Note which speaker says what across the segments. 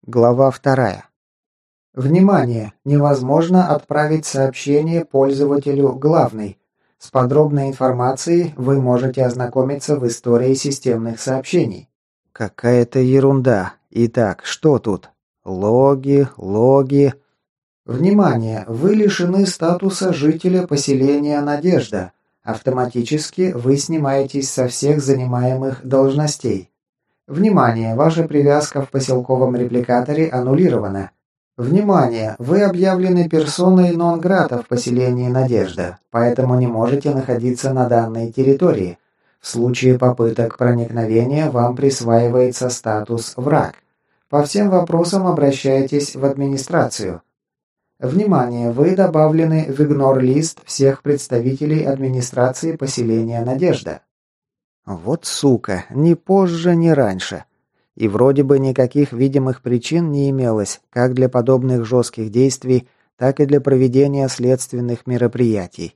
Speaker 1: Глава 2. Внимание! Невозможно отправить сообщение пользователю главный. С подробной информацией вы можете ознакомиться в истории системных сообщений. Какая-то ерунда. Итак, что тут? Логи. Внимание! Вы лишены статуса жителя поселения Надежда. Автоматически вы снимаетесь со всех занимаемых должностей. Внимание! Ваша привязка в поселковом репликаторе аннулирована. Внимание! Вы объявлены персоной нон-грата в поселении Надежда, поэтому не можете находиться на данной территории. В случае попыток проникновения вам присваивается статус «враг». По всем вопросам обращайтесь в администрацию. Внимание! Вы добавлены в игнор-лист всех представителей администрации поселения Надежда. Вот сука, ни позже, ни раньше. И вроде бы никаких видимых причин не имелось, как для подобных жестких действий, так и для проведения следственных мероприятий.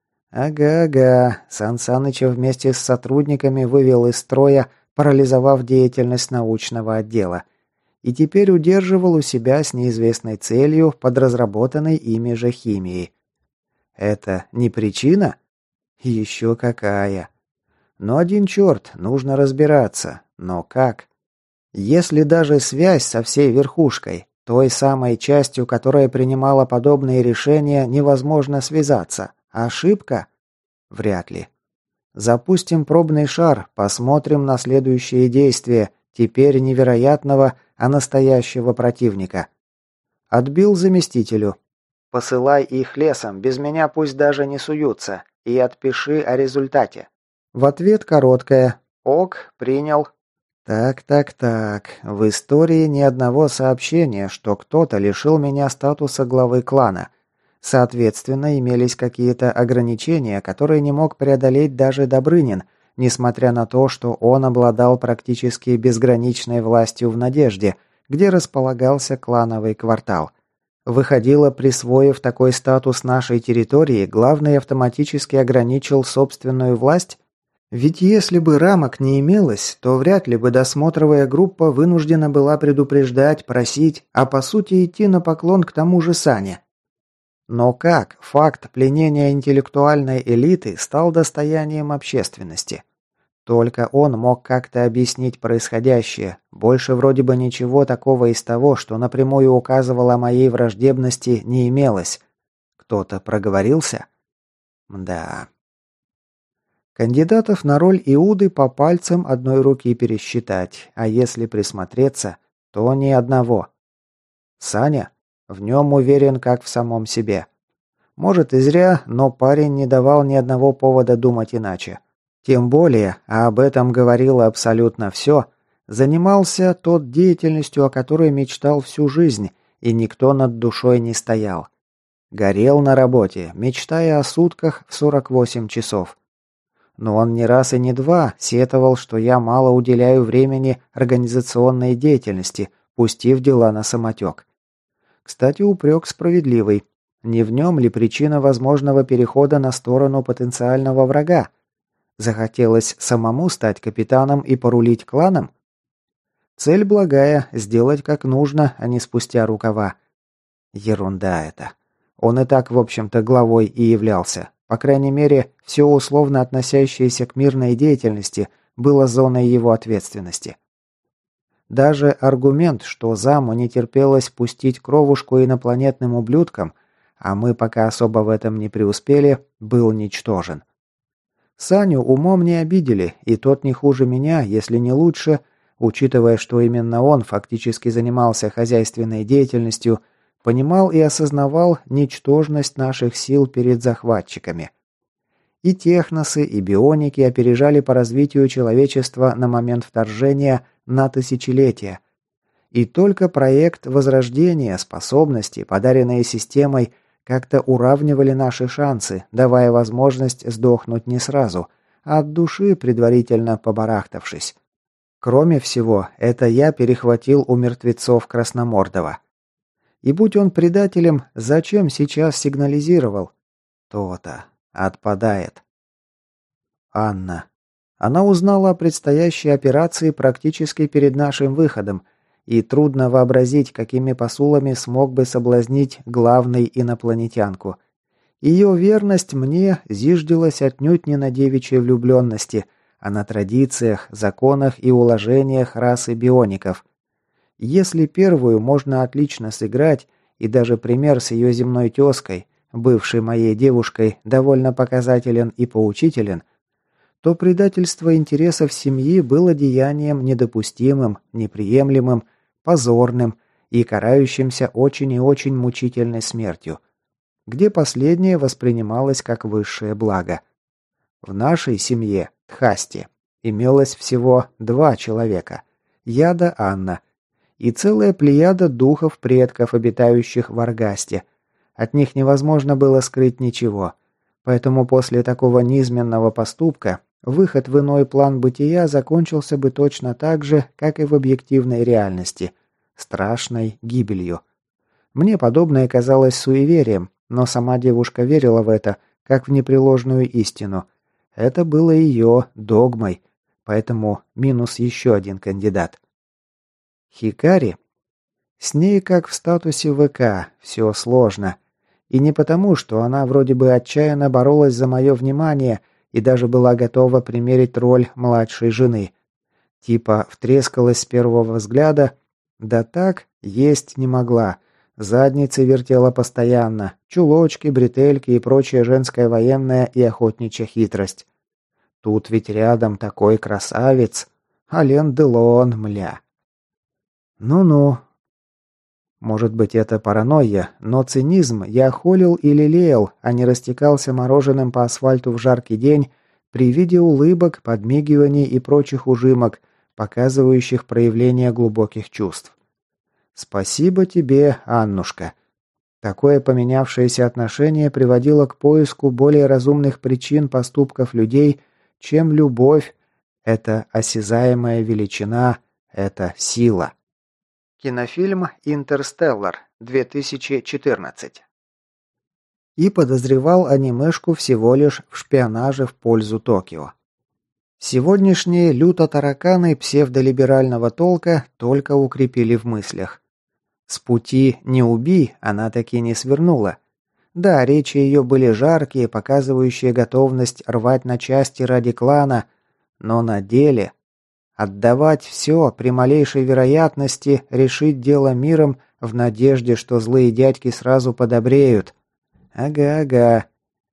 Speaker 1: Ага, Сан Саныча вместе с сотрудниками вывел из строя, парализовав деятельность научного отдела. И теперь удерживал у себя с неизвестной целью под разработанной ими же химией. Это не причина? Еще какая. Но один черт, нужно разбираться. Но как? Если даже связь со всей верхушкой, той самой частью, которая принимала подобные решения, невозможно связаться, ошибка? Вряд ли. Запустим пробный шар, посмотрим на следующие действия, теперь невероятного, а настоящего противника. Отбил заместителю. Посылай их лесом, без меня пусть даже не суются, и отпиши о результате. В ответ короткое «Ок, принял». Так. В истории ни одного сообщения, что кто-то лишил меня статуса главы клана. Соответственно, имелись какие-то ограничения, которые не мог преодолеть даже Добрынин, несмотря на то, что он обладал практически безграничной властью в Надежде, где располагался клановый квартал. Выходило, присвоив такой статус нашей территории, главный автоматически ограничил собственную власть? Ведь если бы рамок не имелось, то вряд ли бы досмотровая группа вынуждена была предупреждать, просить, а по сути идти на поклон к тому же Сане. Но как факт пленения интеллектуальной элиты стал достоянием общественности? Только он мог как-то объяснить происходящее. Больше вроде бы ничего такого из того, что напрямую указывало о моей враждебности, не имелось. Кто-то проговорился? Да. Кандидатов на роль Иуды по пальцам одной руки пересчитать, а если присмотреться, то ни одного. Саня? В нем уверен, как в самом себе. Может и зря, но парень не давал ни одного повода думать иначе. Тем более, а об этом говорило абсолютно все, занимался тот деятельностью, о которой мечтал всю жизнь, и никто над душой не стоял. Горел на работе, мечтая о сутках в 48 часов. Но он не раз и не два сетовал, что я мало уделяю времени организационной деятельности, пустив дела на самотек. Кстати, упрек справедливый. Не в нем ли причина возможного перехода на сторону потенциального врага? Захотелось самому стать капитаном и порулить кланом? Цель благая – сделать как нужно, а не спустя рукава. Ерунда это. Он и так, в общем-то, главой и являлся. По крайней мере, все условно относящееся к мирной деятельности было зоной его ответственности. Даже аргумент, что заму не терпелось пустить кровушку инопланетным ублюдкам, а мы пока особо в этом не преуспели, был ничтожен. Саню умом не обидели, и тот не хуже меня, если не лучше, учитывая, что именно он фактически занимался хозяйственной деятельностью, понимал и осознавал ничтожность наших сил перед захватчиками. И техносы, и бионики опережали по развитию человечества на момент вторжения на тысячелетия. И только проект возрождения способностей, подаренные системой, как-то уравнивали наши шансы, давая возможность сдохнуть не сразу, а от души предварительно побарахтавшись. Кроме всего, это я перехватил у мертвецов Красномордова. И будь он предателем, зачем сейчас сигнализировал? То-то. Отпадает. Анна. Она узнала о предстоящей операции практически перед нашим выходом и трудно вообразить, какими посулами смог бы соблазнить главный инопланетянку. Ее верность мне зиждилась отнюдь не на девичьей влюбленности, а на традициях, законах и уложениях расы биоников. Если первую можно отлично сыграть, и даже пример с ее земной тезкой, бывшей моей девушкой, довольно показателен и поучителен, то предательство интересов семьи было деянием недопустимым, неприемлемым, позорным и карающимся очень и очень мучительной смертью, где последнее воспринималось как высшее благо. В нашей семье, Тхасте, имелось всего 2 человека – я да Анна, и целая плеяда духов предков, обитающих в Аргасте. От них невозможно было скрыть ничего, поэтому после такого низменного поступка выход в иной план бытия закончился бы точно так же, как и в объективной реальности – страшной гибелью. Мне подобное казалось суеверием, но сама девушка верила в это, как в непреложную истину. Это было ее догмой, поэтому минус еще один кандидат. Хикари? С ней, как в статусе ВК, все сложно. И не потому, что она вроде бы отчаянно боролась за мое внимание и даже была готова примерить роль младшей жены. Типа втрескалась с первого взгляда, да так есть не могла. Задницы вертела постоянно, чулочки, бретельки и прочая женская военная и охотничья хитрость. Тут ведь рядом такой красавец, Ален Делон, мля. Ну-ну. Может быть, это паранойя, но цинизм я холил и лелеял, а не растекался мороженым по асфальту в жаркий день при виде улыбок, подмигиваний и прочих ужимок, показывающих проявление глубоких чувств. Спасибо тебе, Аннушка. Такое поменявшееся отношение приводило к поиску более разумных причин поступков людей, чем любовь. Это осязаемая величина, это сила. Кинофильм «Интерстеллар», 2014. И подозревал анимешку всего лишь в шпионаже в пользу Токио. Сегодняшние люто-тараканы псевдолиберального толка только укрепили в мыслях. С пути «не убий» она таки не свернула. Да, речи ее были жаркие, показывающие готовность рвать на части ради клана, но на деле отдавать все при малейшей вероятности решить дело миром в надежде, что злые дядьки сразу подобреют. Ага-ага.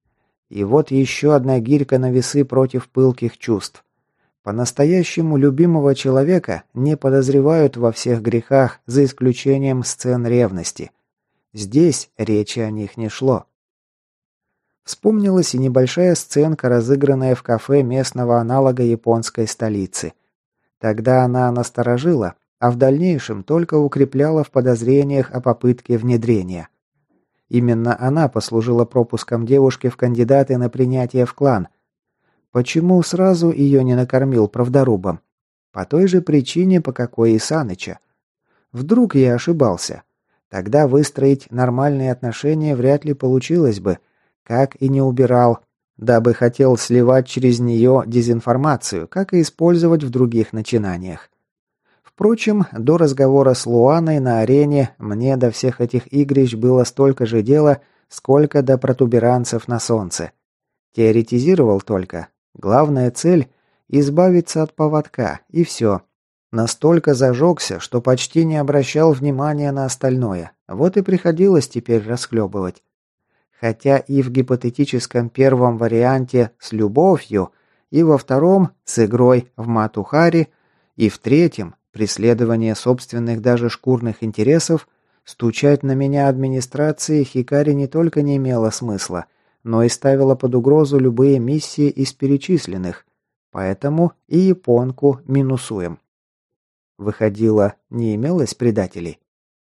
Speaker 1: И вот еще одна гирька на весы против пылких чувств. По-настоящему любимого человека не подозревают во всех грехах, за исключением сцен ревности. Здесь речи о них не шло. Вспомнилась и небольшая сценка, разыгранная в кафе местного аналога японской столицы. Тогда она насторожила, а в дальнейшем только укрепляла в подозрениях о попытке внедрения. Именно она послужила пропуском девушки в кандидаты на принятие в клан. Почему сразу ее не накормил правдорубом? По той же причине, по какой и Саныча. Вдруг я ошибался. Тогда выстроить нормальные отношения вряд ли получилось бы, как и не убирал, дабы хотел сливать через нее дезинформацию, как и использовать в других начинаниях. Впрочем, до разговора с Луаной на арене мне до всех этих игрищ было столько же дела, сколько до протуберанцев на солнце. Теоретизировал только. Главная цель – избавиться от поводка, и все. Настолько зажегся, что почти не обращал внимания на остальное. Вот и приходилось теперь расхлебывать. Хотя и в гипотетическом первом варианте с любовью, и во втором с игрой в Матухари, и в третьем преследование собственных даже шкурных интересов, стучать на меня администрации Хикари не только не имело смысла, но и ставила под угрозу любые миссии из перечисленных, поэтому и японку минусуем. Выходило, не имелось предателей?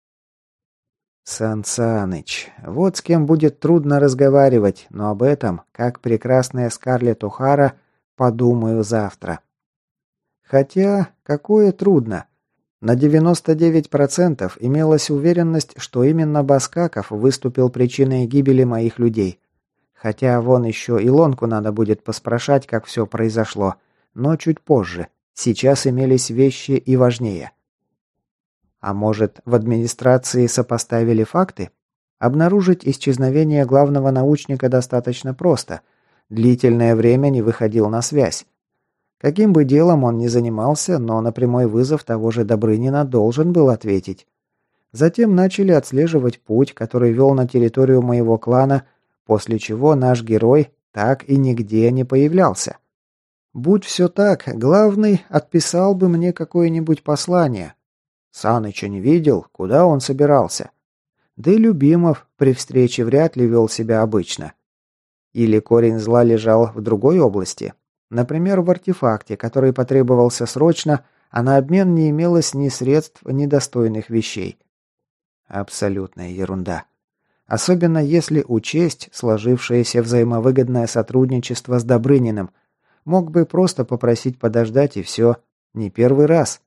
Speaker 1: Сан Саныч, вот с кем будет трудно разговаривать, но об этом, как прекрасная Скарлетт О'Хара, подумаю завтра. Хотя, какое трудно. На 99% имелась уверенность, что именно Баскаков выступил причиной гибели моих людей. Хотя вон еще Илонку надо будет поспрашать, как все произошло, но чуть позже. Сейчас имелись вещи и важнее. А может, в администрации сопоставили факты? Обнаружить исчезновение главного научника достаточно просто. Длительное время не выходил на связь. Каким бы делом он ни занимался, но на прямой вызов того же Добрынина должен был ответить. Затем начали отслеживать путь, который вел на территорию моего клана, после чего наш герой так и нигде не появлялся. Будь все так, главный отписал бы мне какое-нибудь послание. Саныча не видел, куда он собирался. Да и Любимов при встрече вряд ли вел себя обычно. Или корень зла лежал в другой области. Например, в артефакте, который потребовался срочно, а на обмен не имелось ни средств, ни достойных вещей. Абсолютная ерунда. Особенно если учесть сложившееся взаимовыгодное сотрудничество с Добрыниным. Мог бы просто попросить подождать и все. Не первый раз.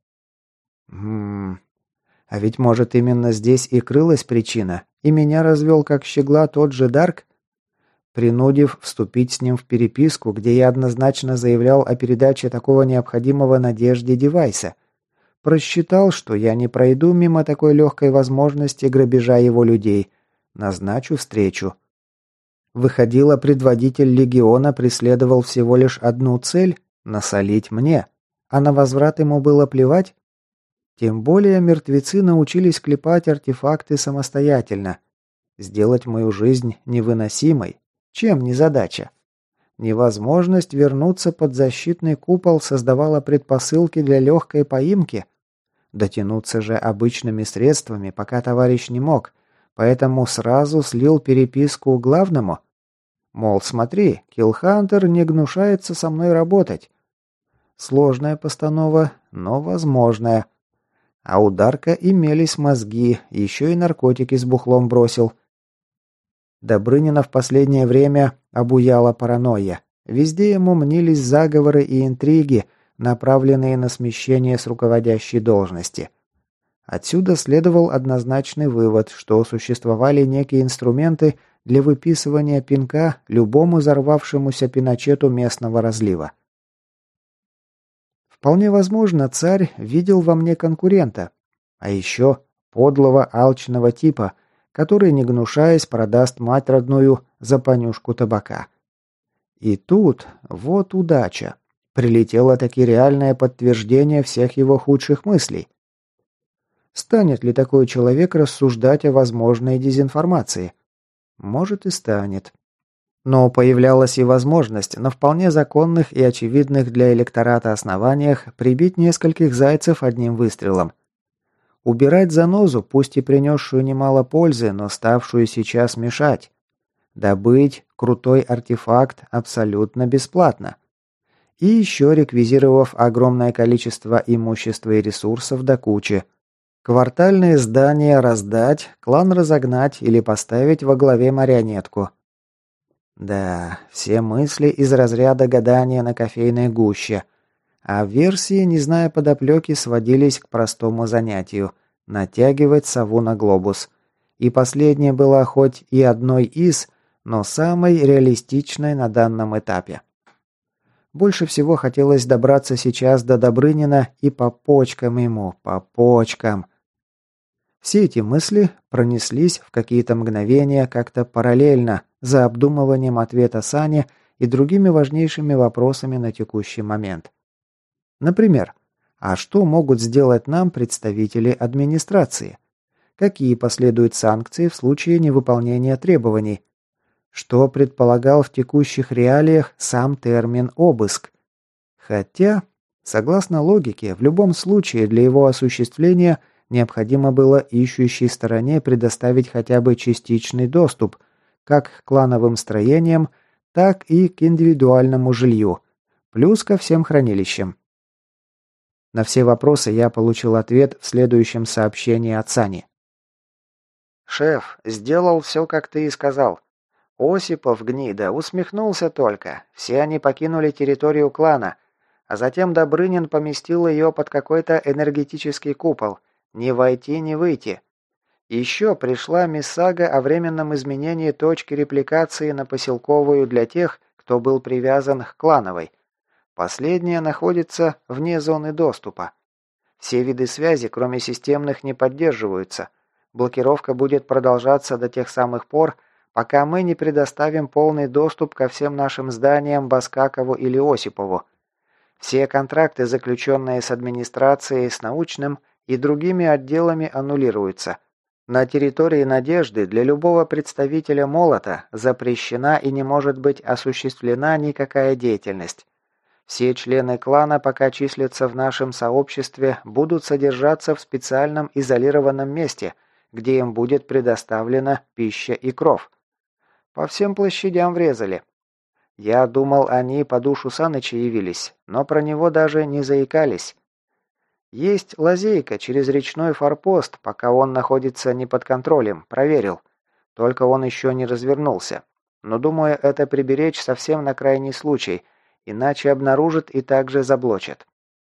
Speaker 1: А ведь может именно здесь и крылась причина, и меня развел как щегла тот же Дарк? Принудив вступить с ним в переписку, где я однозначно заявлял о передаче такого необходимого Надежде девайса. Просчитал, что я не пройду мимо такой легкой возможности грабежа его людей. Назначу встречу. Выходило, предводитель легиона преследовал всего лишь одну цель – насолить мне. А на возврат ему было плевать? Тем более мертвецы научились клепать артефакты самостоятельно. Сделать мою жизнь невыносимой. Чем не задача? Невозможность вернуться под защитный купол создавала предпосылки для легкой поимки. Дотянуться же обычными средствами, пока товарищ не мог, поэтому сразу слил переписку главному. Мол, смотри, Киллхантер не гнушается со мной работать. Сложная постанова, но возможная. А у Дарка имелись мозги, еще и наркотики с бухлом бросил. Добрынина в последнее время обуяла паранойя. Везде ему мнились заговоры и интриги, направленные на смещение с руководящей должности. Отсюда следовал однозначный вывод, что существовали некие инструменты для выписывания пинка любому взорвавшемуся Пиночету местного разлива. Вполне возможно, царь видел во мне конкурента, а еще подлого алчного типа, который, не гнушаясь, продаст мать родную за понюшку табака. И тут, вот удача, прилетело таки реальное подтверждение всех его худших мыслей. Станет ли такой человек рассуждать о возможной дезинформации? Может и станет. Но появлялась и возможность на вполне законных и очевидных для электората основаниях прибить нескольких зайцев одним выстрелом. Убирать занозу, пусть и принесшую немало пользы, но ставшую сейчас мешать. Добыть крутой артефакт абсолютно бесплатно. И еще реквизировав огромное количество имущества и ресурсов до кучи. Квартальные здания раздать, клан разогнать или поставить во главе марионетку. Да, все мысли из разряда гадания на кофейной гуще. А версии, не зная подоплеки, сводились к простому занятию – натягивать сову на глобус. И последнее было хоть и одной из, но самой реалистичной на данном этапе. Больше всего хотелось добраться сейчас до Добрынина и по почкам ему, по почкам. Все эти мысли пронеслись в какие-то мгновения как-то параллельно за обдумыванием ответа Сани и другими важнейшими вопросами на текущий момент. Например, а что могут сделать нам представители администрации? Какие последуют санкции в случае невыполнения требований? Что предполагал в текущих реалиях сам термин «обыск»? Хотя, согласно логике, в любом случае для его осуществления необходимо было ищущей стороне предоставить хотя бы частичный доступ как к клановым строениям, так и к индивидуальному жилью, плюс ко всем хранилищам. На все вопросы я получил ответ в следующем сообщении от Сани. «Шеф, сделал все, как ты и сказал. Осипов, гнида, усмехнулся только. Все они покинули территорию клана, а затем Добрынин поместил ее под какой-то энергетический купол. Ни войти, ни выйти. Еще пришла миссага о временном изменении точки репликации на поселковую для тех, кто был привязан к клановой. Последняя находится вне зоны доступа.
Speaker 2: Все виды связи, кроме системных, не поддерживаются. Блокировка будет продолжаться до тех самых пор, пока мы не предоставим полный доступ ко всем нашим зданиям Баскакову или Осипову. Все контракты, заключенные с администрацией, с научным и другими отделами, аннулируются. На территории Надежды для любого представителя Молота запрещена и не может быть осуществлена никакая деятельность. Все члены клана, пока числятся в нашем сообществе, будут содержаться в специальном изолированном месте, где им будет предоставлена пища и кров. По всем площадям врезали. Я думал, они по душу Саныча явились, но про него даже не заикались. Есть лазейка через речной форпост, пока он находится не под контролем, проверил. Только он еще не развернулся. Но думаю, это приберечь совсем на крайний случай, иначе обнаружит и также заблочит.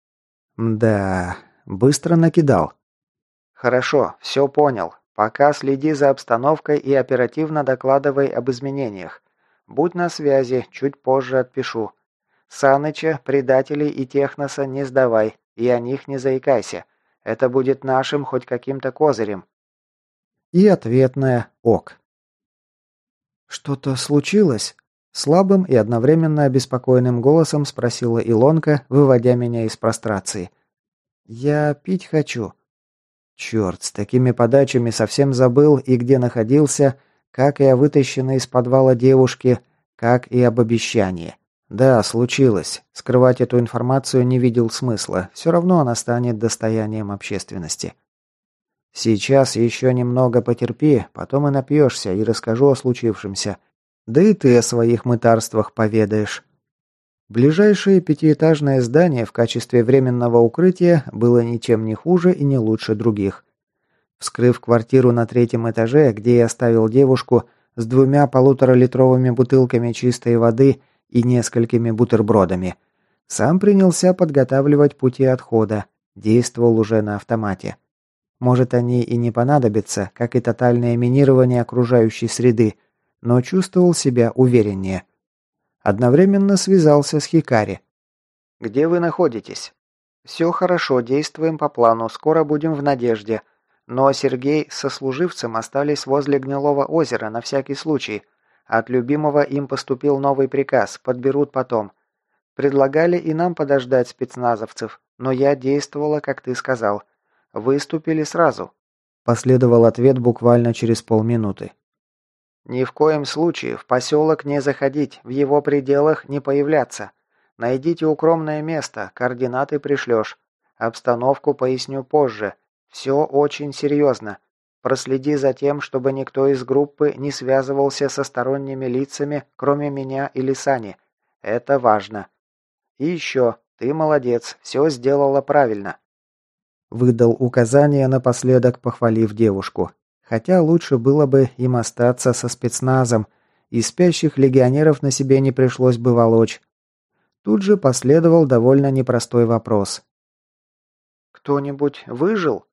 Speaker 1: Да, быстро накидал.
Speaker 2: Хорошо, все понял. Пока следи за обстановкой и оперативно докладывай об изменениях. Будь на связи, чуть позже отпишу. Саныча, предателей и Техноса не сдавай, и о них не заикайся. Это будет нашим хоть каким-то козырем.
Speaker 1: И ответная «ок». «Что-то случилось?» Слабым и одновременно обеспокоенным голосом спросила Илонка, выводя меня из прострации. «Я пить хочу». Черт, с такими подачами совсем забыл и где находился, как и о вытащенной из подвала девушке, как и об обещании. Да, случилось. Скрывать эту информацию не видел смысла. Все равно она станет достоянием общественности. Сейчас еще немного потерпи, потом и напьешься, и расскажу о случившемся. Да и ты о своих мытарствах поведаешь. Ближайшее пятиэтажное здание в качестве временного укрытия было ничем не хуже и не лучше других. Вскрыв квартиру на третьем этаже, где я оставил девушку с 2 полуторалитровыми бутылками чистой воды и несколькими бутербродами, сам принялся подготавливать пути отхода, действовал уже на автомате. Может, они и не понадобятся, как и тотальное минирование окружающей среды, но чувствовал себя увереннее. Одновременно связался с Хикари.
Speaker 2: «Где вы находитесь?» «Все хорошо, действуем по плану, скоро будем в Надежде. Но Сергей со служивцем остались возле Гнилого озера на всякий случай. От любимого им поступил новый приказ, подберут потом. Предлагали и нам подождать спецназовцев, но я действовала, как ты сказал. Выступили сразу».
Speaker 1: Последовал ответ буквально через полминуты.
Speaker 2: «Ни в коем случае в поселок не заходить, в его пределах не появляться. Найдите укромное место, координаты пришлешь. Обстановку поясню позже. Все очень серьезно. Проследи за тем, чтобы никто из группы не связывался со сторонними лицами, кроме меня или Сани. Это важно. И еще, ты молодец, все сделала правильно».
Speaker 1: Выдал указание, напоследок похвалив девушку. Хотя лучше было бы им остаться со спецназом, и спящих легионеров на себе не пришлось бы волочь. Тут же последовал довольно непростой вопрос.
Speaker 2: «Кто-нибудь выжил?»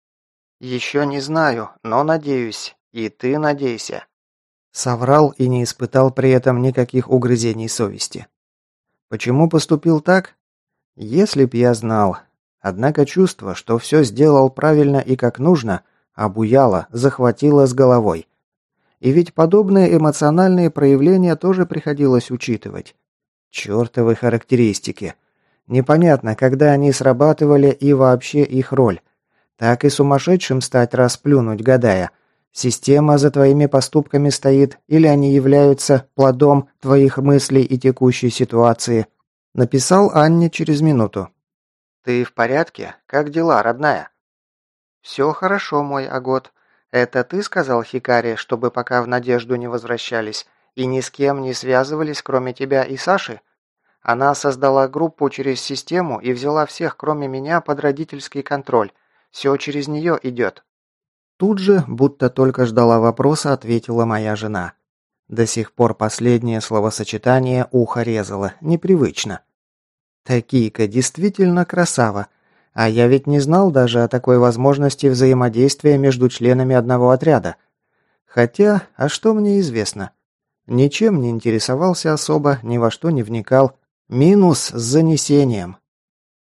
Speaker 2: «Еще не знаю, но надеюсь. И ты надейся».
Speaker 1: Соврал и не испытал при этом никаких угрызений совести. Почему поступил так? Если б я знал. Однако чувство, что все сделал правильно и как нужно, обуяло, захватило с головой. И ведь подобные эмоциональные проявления тоже приходилось учитывать. Чёртовы характеристики. Непонятно, когда они срабатывали и вообще их роль. Так и сумасшедшим стать расплюнуть, гадая. Система за твоими поступками стоит, или они являются плодом твоих мыслей и текущей ситуации. Написал Анне через минуту.
Speaker 2: «Ты в порядке? Как дела, родная?» «Все хорошо, мой Агот. Это ты сказал Хикари, чтобы пока в Надежду не возвращались и ни с кем не связывались, кроме тебя и Саши? Она создала группу через систему и взяла всех, кроме меня, под родительский контроль. Все через нее идет».
Speaker 1: Тут же, будто только ждала вопроса, ответила моя жена. До сих пор последнее словосочетание ухо резало, непривычно. Такийка действительно красава. А я ведь не знал даже о такой возможности взаимодействия между членами одного отряда. Хотя, а что мне известно? Ничем не интересовался особо, ни во что не вникал. Минус с занесением.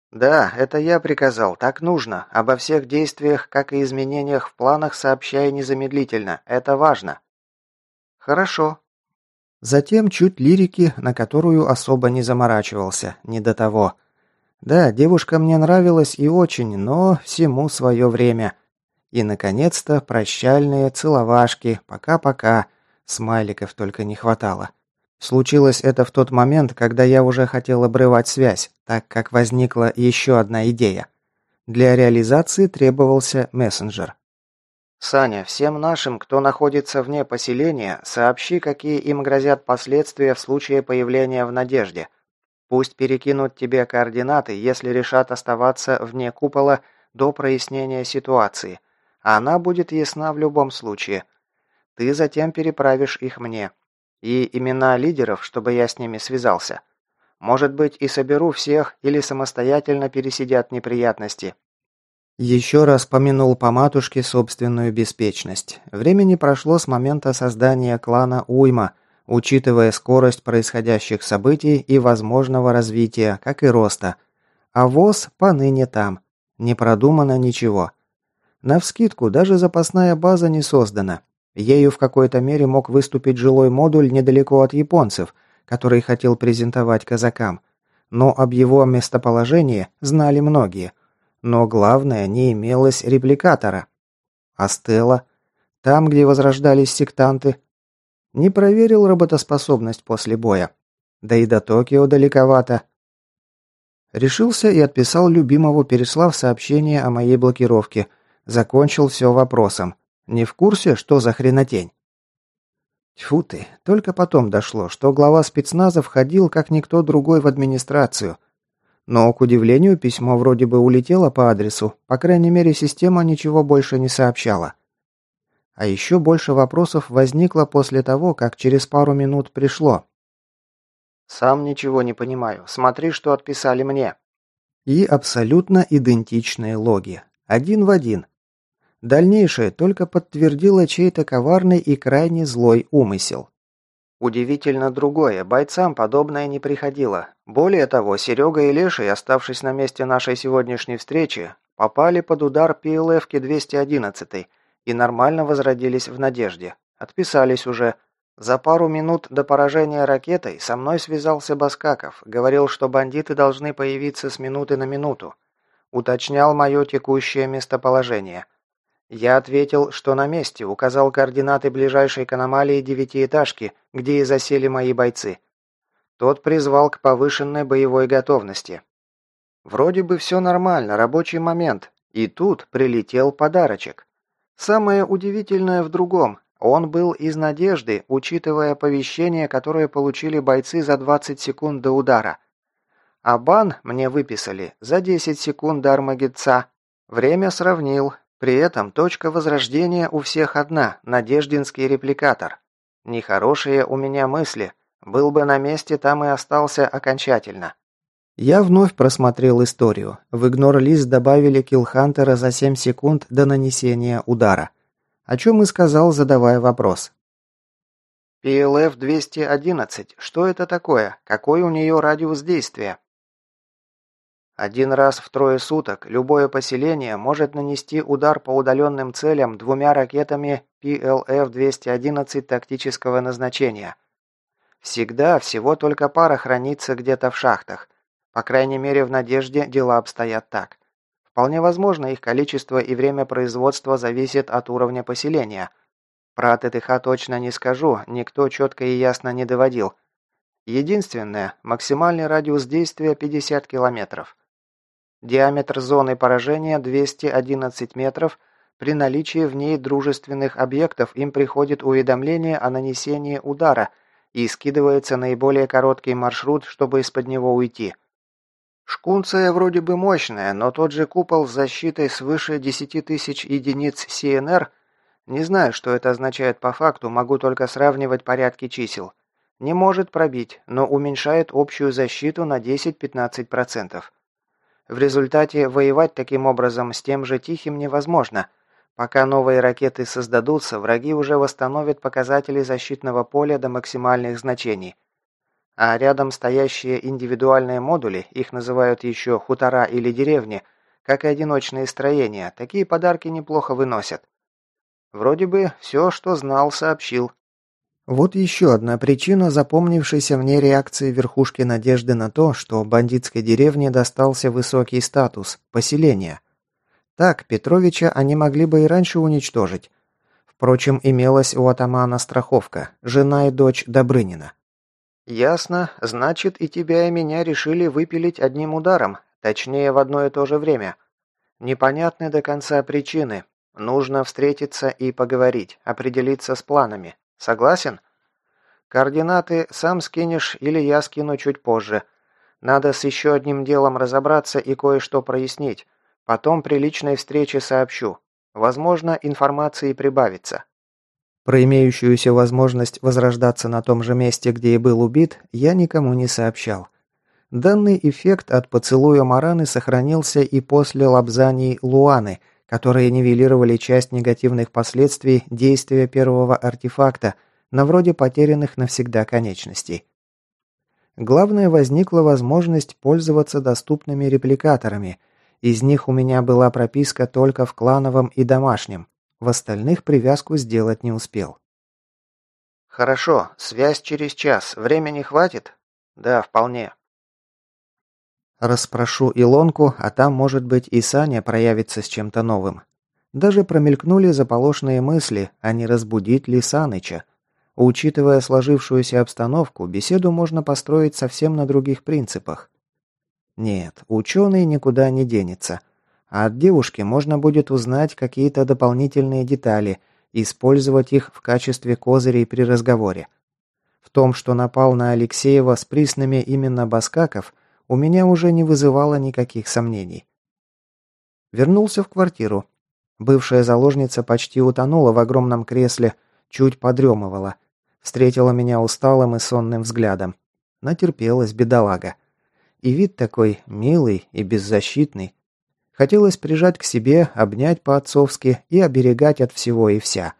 Speaker 2: «Да, это я приказал, так нужно. Обо всех действиях, как и изменениях в планах, сообщай незамедлительно. Это важно». «Хорошо». Затем чуть лирики, на которую особо не заморачивался, не до того. Да, девушка мне нравилась и очень, но всему свое время. И, наконец-то, прощальные целовашки, пока-пока. Смайликов только не хватало. Случилось это в тот момент, когда я уже хотел обрывать связь, так как возникла еще одна идея. Для реализации требовался мессенджер. «Саня, всем нашим, кто находится вне поселения, сообщи, какие им грозят последствия в случае появления в Надежде. Пусть перекинут тебе координаты, если решат оставаться вне купола до прояснения ситуации. А она будет ясна в любом случае. Ты затем переправишь их мне. И имена лидеров, чтобы я с ними связался. Может быть, и соберу всех, или самостоятельно пересидят неприятности». Еще раз помянул по матушке собственную беспечность. Времени прошло с момента создания клана уйма, учитывая скорость происходящих событий и возможного развития, как и роста. А ВОЗ поныне там. Не продумано ничего. Навскидку, даже запасная база не создана. Ею в какой-то мере мог выступить жилой модуль недалеко от японцев, который хотел презентовать казакам. Но об его местоположении знали многие. Но главное, не имелось репликатора. А Стелла? Там, где возрождались сектанты? Не проверил работоспособность после боя. Да и до Токио далековато. Решился и отписал любимому, переслав сообщение о моей блокировке. Закончил все вопросом. Не в курсе, что за хренотень? Тьфу ты, только потом дошло, что глава спецназа входил, как никто другой, в администрацию. Но, к удивлению, письмо вроде бы улетело по адресу, по крайней мере, система ничего больше не сообщала. А еще больше вопросов возникло после того, как через пару минут пришло. «Сам ничего не понимаю. Смотри, что отписали мне». И абсолютно идентичные логи. Один в один. Дальнейшее только подтвердило чей-то коварный и крайне злой умысел. Удивительно другое, бойцам подобное не приходило. Более того, Серега и Леший, оставшись на месте нашей сегодняшней встречи, попали под удар ПЛФ-ки 211 и нормально возродились в надежде. Отписались уже. За пару минут до поражения ракетой со мной связался Баскаков, говорил, что бандиты должны появиться с минуты на минуту. Уточнял мое текущее местоположение. Я ответил, что на месте, указал координаты ближайшей к аномалии девятиэтажки, где и засели мои бойцы. Тот призвал к повышенной боевой готовности. Вроде бы все нормально, рабочий момент. И тут прилетел подарочек. Самое удивительное в другом. Он был из надежды, учитывая оповещение, которое получили бойцы за 20 секунд до удара. А бан мне выписали за 10 секунд до Армагедца. Время сравнил. При этом точка возрождения у всех одна – надеждинский репликатор. Нехорошие у меня мысли. Был бы на месте, там и остался окончательно. Я вновь просмотрел историю. В игнор-лист добавили киллхантера за 7 секунд до нанесения удара. О чем и сказал, задавая вопрос. PLF-211. Что это такое? Какой у нее радиус действия? Один раз в трое суток любое поселение может нанести удар по удаленным целям двумя ракетами PLF-211 тактического назначения. Всегда всего только пара хранится где-то в шахтах. По крайней мере, в Надежде дела обстоят так. Вполне возможно, их количество и время производства зависит от уровня поселения. Про ТТХ точно не скажу, никто четко и ясно не доводил. Единственное, максимальный радиус действия 50 километров. Диаметр зоны поражения 211 метров. При наличии в ней дружественных объектов им приходит уведомление о нанесении удара и скидывается наиболее короткий маршрут, чтобы из-под него уйти. Шкунция вроде бы мощная, но тот же купол с защитой свыше 10 тысяч единиц СНР, не знаю, что это означает по факту, могу только сравнивать порядки чисел, не может пробить, но уменьшает общую защиту на 10-15%. В результате воевать таким образом с тем же Тихим невозможно. Пока новые ракеты создадутся, враги уже восстановят показатели защитного поля до максимальных значений. А рядом стоящие индивидуальные модули, их называют еще хутора или деревни, как и одиночные строения, такие подарки неплохо выносят. Вроде бы все, что знал, сообщил.
Speaker 1: Вот еще одна причина запомнившейся мне реакции верхушки надежды на то, что бандитской деревне достался высокий статус – поселения. Так, Петровича они могли бы и раньше уничтожить. Впрочем, имелась у атамана страховка – жена и дочь Добрынина.
Speaker 2: Ясно, значит, и тебя, и меня решили выпилить одним ударом, точнее, в одно и то же время. Непонятны до конца причины. Нужно встретиться и поговорить, определиться с планами. Согласен? Координаты сам скинешь или я скину чуть позже. Надо с еще одним делом разобраться и кое-что прояснить. Потом при личной встрече сообщу. Возможно, информации прибавится.
Speaker 1: Про имеющуюся возможность возрождаться на том же месте, где и был убит, я никому не сообщал. Данный эффект от поцелуя Мараны сохранился и после лапзаний Луаны, которые нивелировали часть негативных последствий действия первого артефакта, на вроде потерянных навсегда конечностей. Главное, возникла возможность пользоваться доступными репликаторами. Из них у меня была прописка только в клановом и домашнем. В остальных привязку сделать не успел.
Speaker 2: Хорошо, связь через час. Времени хватит? Да, вполне.
Speaker 1: Расспрошу Илонку, а там, может быть, и Саня проявится с чем-то новым. Даже промелькнули заполошные мысли, а не разбудить ли Саныча. Учитывая сложившуюся обстановку, беседу можно построить совсем на других принципах. Нет, ученый никуда не денется. А от девушки можно будет узнать какие-то дополнительные детали и использовать их в качестве козырей при разговоре. В том, что напал на Алексеева с приснами именно Баскаков, у меня уже не вызывало никаких сомнений. Вернулся в квартиру. Бывшая заложница почти утонула в огромном кресле, чуть подремывала. Встретила меня усталым и сонным взглядом. Натерпелась бедолага. И вид такой милый и беззащитный. Хотелось прижать к себе, обнять по-отцовски и оберегать от всего и вся.